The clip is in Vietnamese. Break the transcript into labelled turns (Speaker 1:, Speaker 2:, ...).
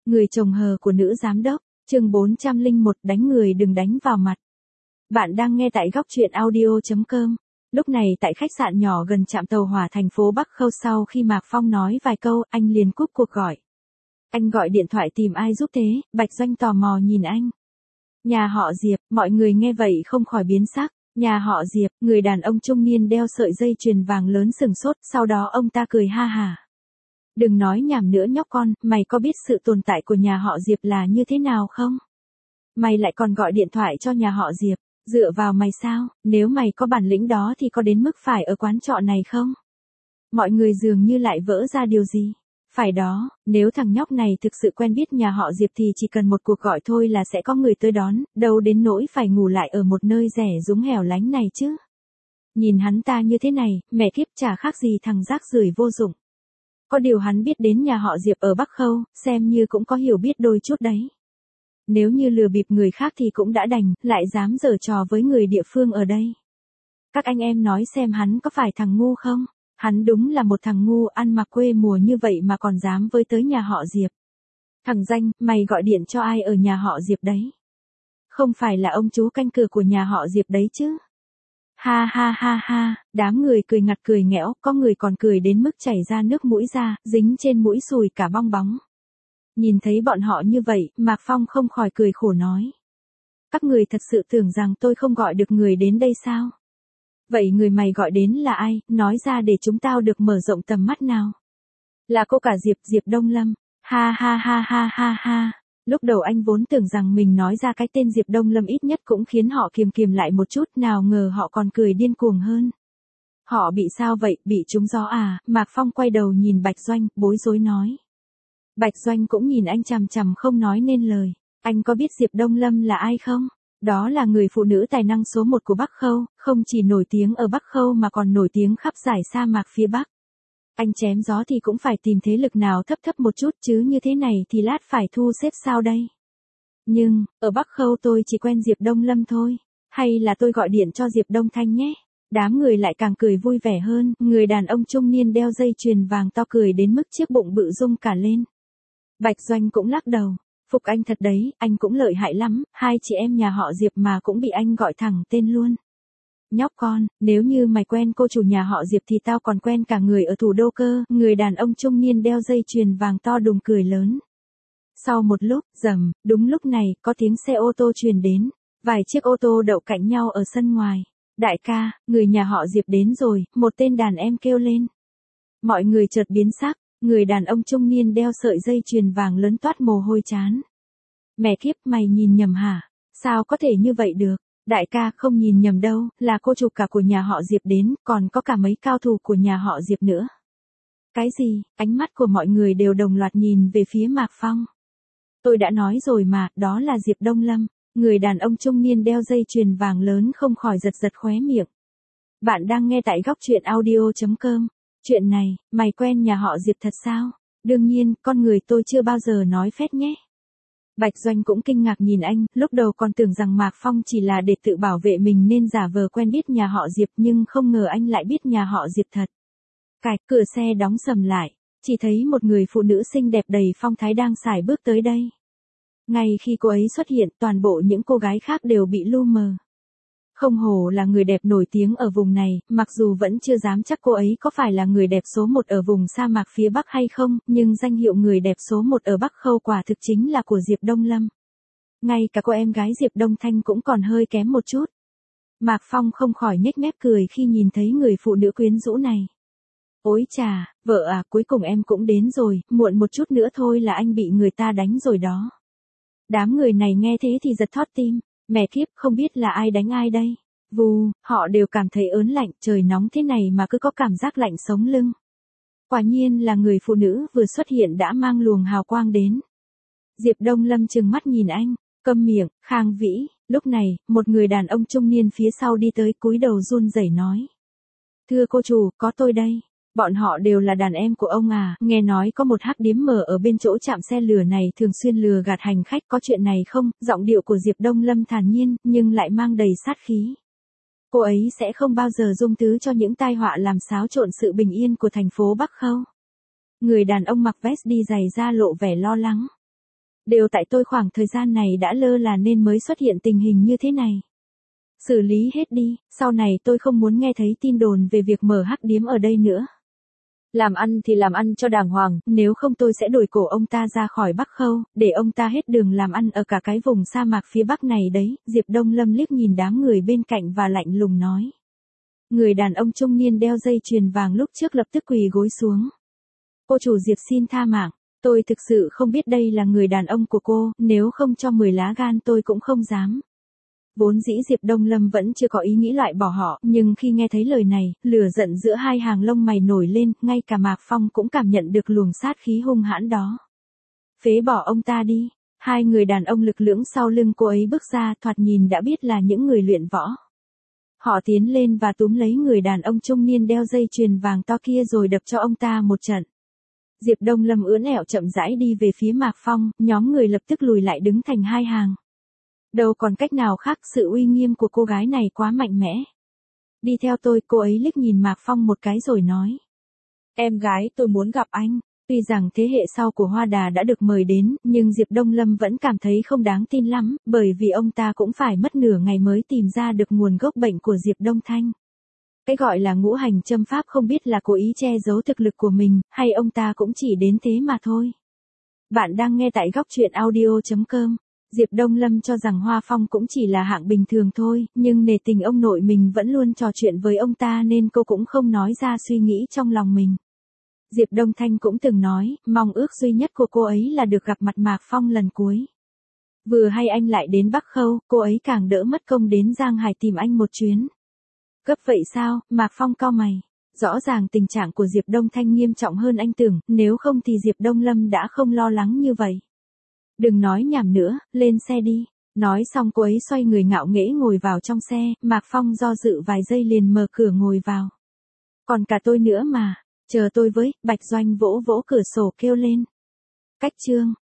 Speaker 1: Người chồng hờ của nữ giám đốc, chương 401 đánh người đừng đánh vào mặt. Bạn đang nghe tại góc truyện audio.com. Lúc này tại khách sạn nhỏ gần trạm tàu hỏa thành phố Bắc Khâu, sau khi Mạc Phong nói vài câu, anh liền cúp cuộc gọi. Anh gọi điện thoại tìm ai giúp thế? Bạch Doanh tò mò nhìn anh. Nhà họ Diệp, mọi người nghe vậy không khỏi biến sắc. Nhà họ Diệp, người đàn ông trung niên đeo sợi dây chuyền vàng lớn sừng sốt, sau đó ông ta cười ha hả. Đừng nói nhảm nữa nhóc con, mày có biết sự tồn tại của nhà họ Diệp là như thế nào không? Mày lại còn gọi điện thoại cho nhà họ Diệp, dựa vào mày sao? Nếu mày có bản lĩnh đó thì có đến mức phải ở quán trọ này không? Mọi người dường như lại vỡ ra điều gì. Phải đó, nếu thằng nhóc này thực sự quen biết nhà họ Diệp thì chỉ cần một cuộc gọi thôi là sẽ có người tới đón, đâu đến nỗi phải ngủ lại ở một nơi rẻ rúng hẻo lánh này chứ. Nhìn hắn ta như thế này, mẹ kiếp chả khác gì thằng rác rưởi vô dụng. Có điều hắn biết đến nhà họ Diệp ở Bắc Khâu, xem như cũng có hiểu biết đôi chút đấy. Nếu như lừa bịp người khác thì cũng đã đành, lại dám giở trò với người địa phương ở đây. Các anh em nói xem hắn có phải thằng ngu không? Hắn đúng là một thằng ngu, ăn mặc quê mùa như vậy mà còn dám với tới nhà họ Diệp. Thằng Danh, mày gọi điện cho ai ở nhà họ Diệp đấy? Không phải là ông chú canh cửa của nhà họ Diệp đấy chứ? Ha ha ha ha, đám người cười ngặt cười nghẽo, có người còn cười đến mức chảy ra nước mũi ra, dính trên mũi sùi cả bong bóng. Nhìn thấy bọn họ như vậy, Mạc Phong không khỏi cười khổ nói. Các người thật sự tưởng rằng tôi không gọi được người đến đây sao? Vậy người mày gọi đến là ai, nói ra để chúng tao được mở rộng tầm mắt nào. Là cô cả Diệp, Diệp Đông Lâm. Ha ha ha ha ha ha. Lúc đầu anh vốn tưởng rằng mình nói ra cái tên Diệp Đông Lâm ít nhất cũng khiến họ kiềm kiềm lại một chút, nào ngờ họ còn cười điên cuồng hơn. Họ bị sao vậy, bị trúng gió à? Mạc Phong quay đầu nhìn Bạch Doanh, bối rối nói. Bạch Doanh cũng nhìn anh chằm chằm không nói nên lời. Anh có biết Diệp Đông Lâm là ai không? Đó là người phụ nữ tài năng số 1 của Bắc Khâu, không chỉ nổi tiếng ở Bắc Khâu mà còn nổi tiếng khắp dải sa mạc phía Bắc. Anh chém gió thì cũng phải tìm thế lực nào thấp thấp một chút chứ, như thế này thì lát phải thu xếp sao đây? Nhưng, ở Bắc Khâu tôi chỉ quen Diệp Đông Lâm thôi. Hay là tôi gọi điện cho Diệp Đông Thanh nhé? Đám người lại càng cười vui vẻ hơn, người đàn ông trung niên đeo dây chuyền vàng to cười đến mức chiếc bụng bự rung cả lên. Bạch Doanh cũng lắc đầu. Phục anh thật đấy, anh cũng lợi hại lắm, hai chị em nhà họ Diệp mà cũng bị anh gọi thẳng tên luôn. Nhóc con, nếu như mày quen cô chủ nhà họ Diệp thì tao còn quen cả người ở thủ đô cơ. Người đàn ông trung niên đeo dây chuyền vàng to đùng cười lớn. Sau một lúc, rầm, đúng lúc này, có tiếng xe ô tô truyền đến. Vài chiếc ô tô đậu cạnh nhau ở sân ngoài. Đại ca, người nhà họ Diệp đến rồi, một tên đàn em kêu lên. Mọi người chợt biến sắc. Người đàn ông trung niên đeo sợi dây chuyền vàng lớn toát mồ hôi trán. Mẹ kiếp, mày nhìn nhầm hả? Sao có thể như vậy được? Đại ca, không nhìn nhầm đâu, là cô chủ cả của nhà họ Diệp đến, còn có cả mấy cao thủ của nhà họ Diệp nữa. Cái gì? Ánh mắt của mọi người đều đồng loạt nhìn về phía Mạc Phong. Tôi đã nói rồi mà, đó là Diệp Đông Lâm. Người đàn ông trung niên đeo dây chuyền vàng lớn không khỏi giật giật khóe miệng. Bạn đang nghe tại góc truyện audio.com. Chuyện này, mày quen nhà họ Diệp thật sao? Đương nhiên, con người tôi chưa bao giờ nói phét nhé. Bạch Doanh cũng kinh ngạc nhìn anh, lúc đầu còn tưởng rằng Mạc Phong chỉ là để tự bảo vệ mình nên giả vờ quen biết nhà họ Diệp, nhưng không ngờ anh lại biết nhà họ Diệp thật. Cạch, cửa xe đóng sầm lại, chỉ thấy một người phụ nữ xinh đẹp đầy phong thái đang sải bước tới đây. Ngay khi cô ấy xuất hiện, toàn bộ những cô gái khác đều bị lu mờ. Không hổ là người đẹp nổi tiếng ở vùng này, mặc dù vẫn chưa dám chắc cô ấy có phải là người đẹp số 1 ở vùng sa mạc phía Bắc hay không, nhưng danh hiệu người đẹp số 1 ở Bắc Khâu quả thực chính là của Diệp Đông Lâm. Ngay cả cô em gái Diệp Đông Thanh cũng còn hơi kém một chút. Mạc Phong không khỏi nhếch mép cười khi nhìn thấy người phụ nữ quyến rũ này. Ôi chà, vợ à, cuối cùng em cũng đến rồi, muộn một chút nữa thôi là anh bị người ta đánh rồi đó. Đám người này nghe thế thì giật thót tim. Mẹ kiếp, không biết là ai đánh ai đây. Vù, họ đều cảm thấy ớn lạnh, trời nóng thế này mà cứ có cảm giác lạnh sống lưng. Quả nhiên là người phụ nữ vừa xuất hiện đã mang luồng hào quang đến. Diệp Đông Lâm trừng mắt nhìn anh, câm miệng, Khang Vĩ. Lúc này, một người đàn ông trung niên phía sau đi tới, cúi đầu run rẩy nói. Thưa cô chủ, có tôi đây. Bọn họ đều là đàn em của ông à, nghe nói có một hắc điếm mở ở bên chỗ trạm xe lửa này thường xuyên lừa gạt hành khách, có chuyện này không? Giọng điệu của Diệp Đông Lâm thản nhiên, nhưng lại mang đầy sát khí. Cô ấy sẽ không bao giờ dung thứ cho những tai họa làm xáo trộn sự bình yên của thành phố Bắc Khâu. Người đàn ông mặc vest đi giày da lộ vẻ lo lắng. Đều tại tôi khoảng thời gian này đã lơ là nên mới xuất hiện tình hình như thế này. Xử lý hết đi, sau này tôi không muốn nghe thấy tin đồn về việc mở hắc điếm ở đây nữa. Làm ăn thì làm ăn cho đàng hoàng, nếu không tôi sẽ đuổi cổ ông ta ra khỏi Bắc Khâu, để ông ta hết đường làm ăn ở cả cái vùng sa mạc phía Bắc này đấy. Diệp Đông Lâm liếc nhìn đám người bên cạnh và lạnh lùng nói. Người đàn ông trung niên đeo dây chuyền vàng lúc trước lập tức quỳ gối xuống. Cô chủ Diệp xin tha mạng, tôi thực sự không biết đây là người đàn ông của cô, nếu không cho 10 lá gan tôi cũng không dám. Vốn dĩ Diệp Đông Lâm vẫn chưa có ý nghĩ loại bỏ họ, nhưng khi nghe thấy lời này, lửa giận giữa hai hàng lông mày nổi lên, ngay cả Mạc Phong cũng cảm nhận được luồng sát khí hung hãn đó. Phế bỏ ông ta đi. Hai người đàn ông lực lưỡng sau lưng cô ấy bước ra, thoạt nhìn đã biết là những người luyện võ. Họ tiến lên và túm lấy người đàn ông trung niên đeo dây chuyền vàng to kia rồi đập cho ông ta một trận. Diệp Đông Lâm ưỡn ẹo chậm rãi đi về phía Mạc Phong, nhóm người lập tức lùi lại đứng thành hai hàng. Đâu còn cách nào khác, sự uy nghiêm của cô gái này quá mạnh mẽ. Đi theo tôi, cô ấy liếc nhìn Mạc Phong một cái rồi nói. Em gái tôi muốn gặp anh. Tuy rằng thế hệ sau của Hoa Đà đã được mời đến, nhưng Diệp Đông Lâm vẫn cảm thấy không đáng tin lắm, bởi vì ông ta cũng phải mất nửa ngày mới tìm ra được nguồn gốc bệnh của Diệp Đông Thanh. Cái gọi là ngũ hành châm pháp không biết là cố ý che giấu thực lực của mình, hay ông ta cũng chỉ đến thế mà thôi. Bạn đang nghe tại góc truyện audio.com. Diệp Đông Lâm cho rằng Hoa Phong cũng chỉ là hạng bình thường thôi, nhưng nể tình ông nội mình vẫn luôn trò chuyện với ông ta nên cô cũng không nói ra suy nghĩ trong lòng mình. Diệp Đông Thanh cũng từng nói, mong ước duy nhất của cô ấy là được gặp mặt Mạc Phong lần cuối. Vừa hay anh lại đến Bắc Khâu, cô ấy càng đỡ mất công đến Giang Hải tìm anh một chuyến. Gấp vậy sao? Mạc Phong cau mày. Rõ ràng tình trạng của Diệp Đông Thanh nghiêm trọng hơn anh tưởng, nếu không thì Diệp Đông Lâm đã không lo lắng như vậy. Đừng nói nhảm nữa, lên xe đi. Nói xong cô ấy xoay người ngạo nghễ ngồi vào trong xe, Mạc Phong do dự vài giây liền mở cửa ngồi vào. Còn cả tôi nữa mà, chờ tôi với, Bạch Doanh vỗ vỗ cửa sổ kêu lên. Cách chương.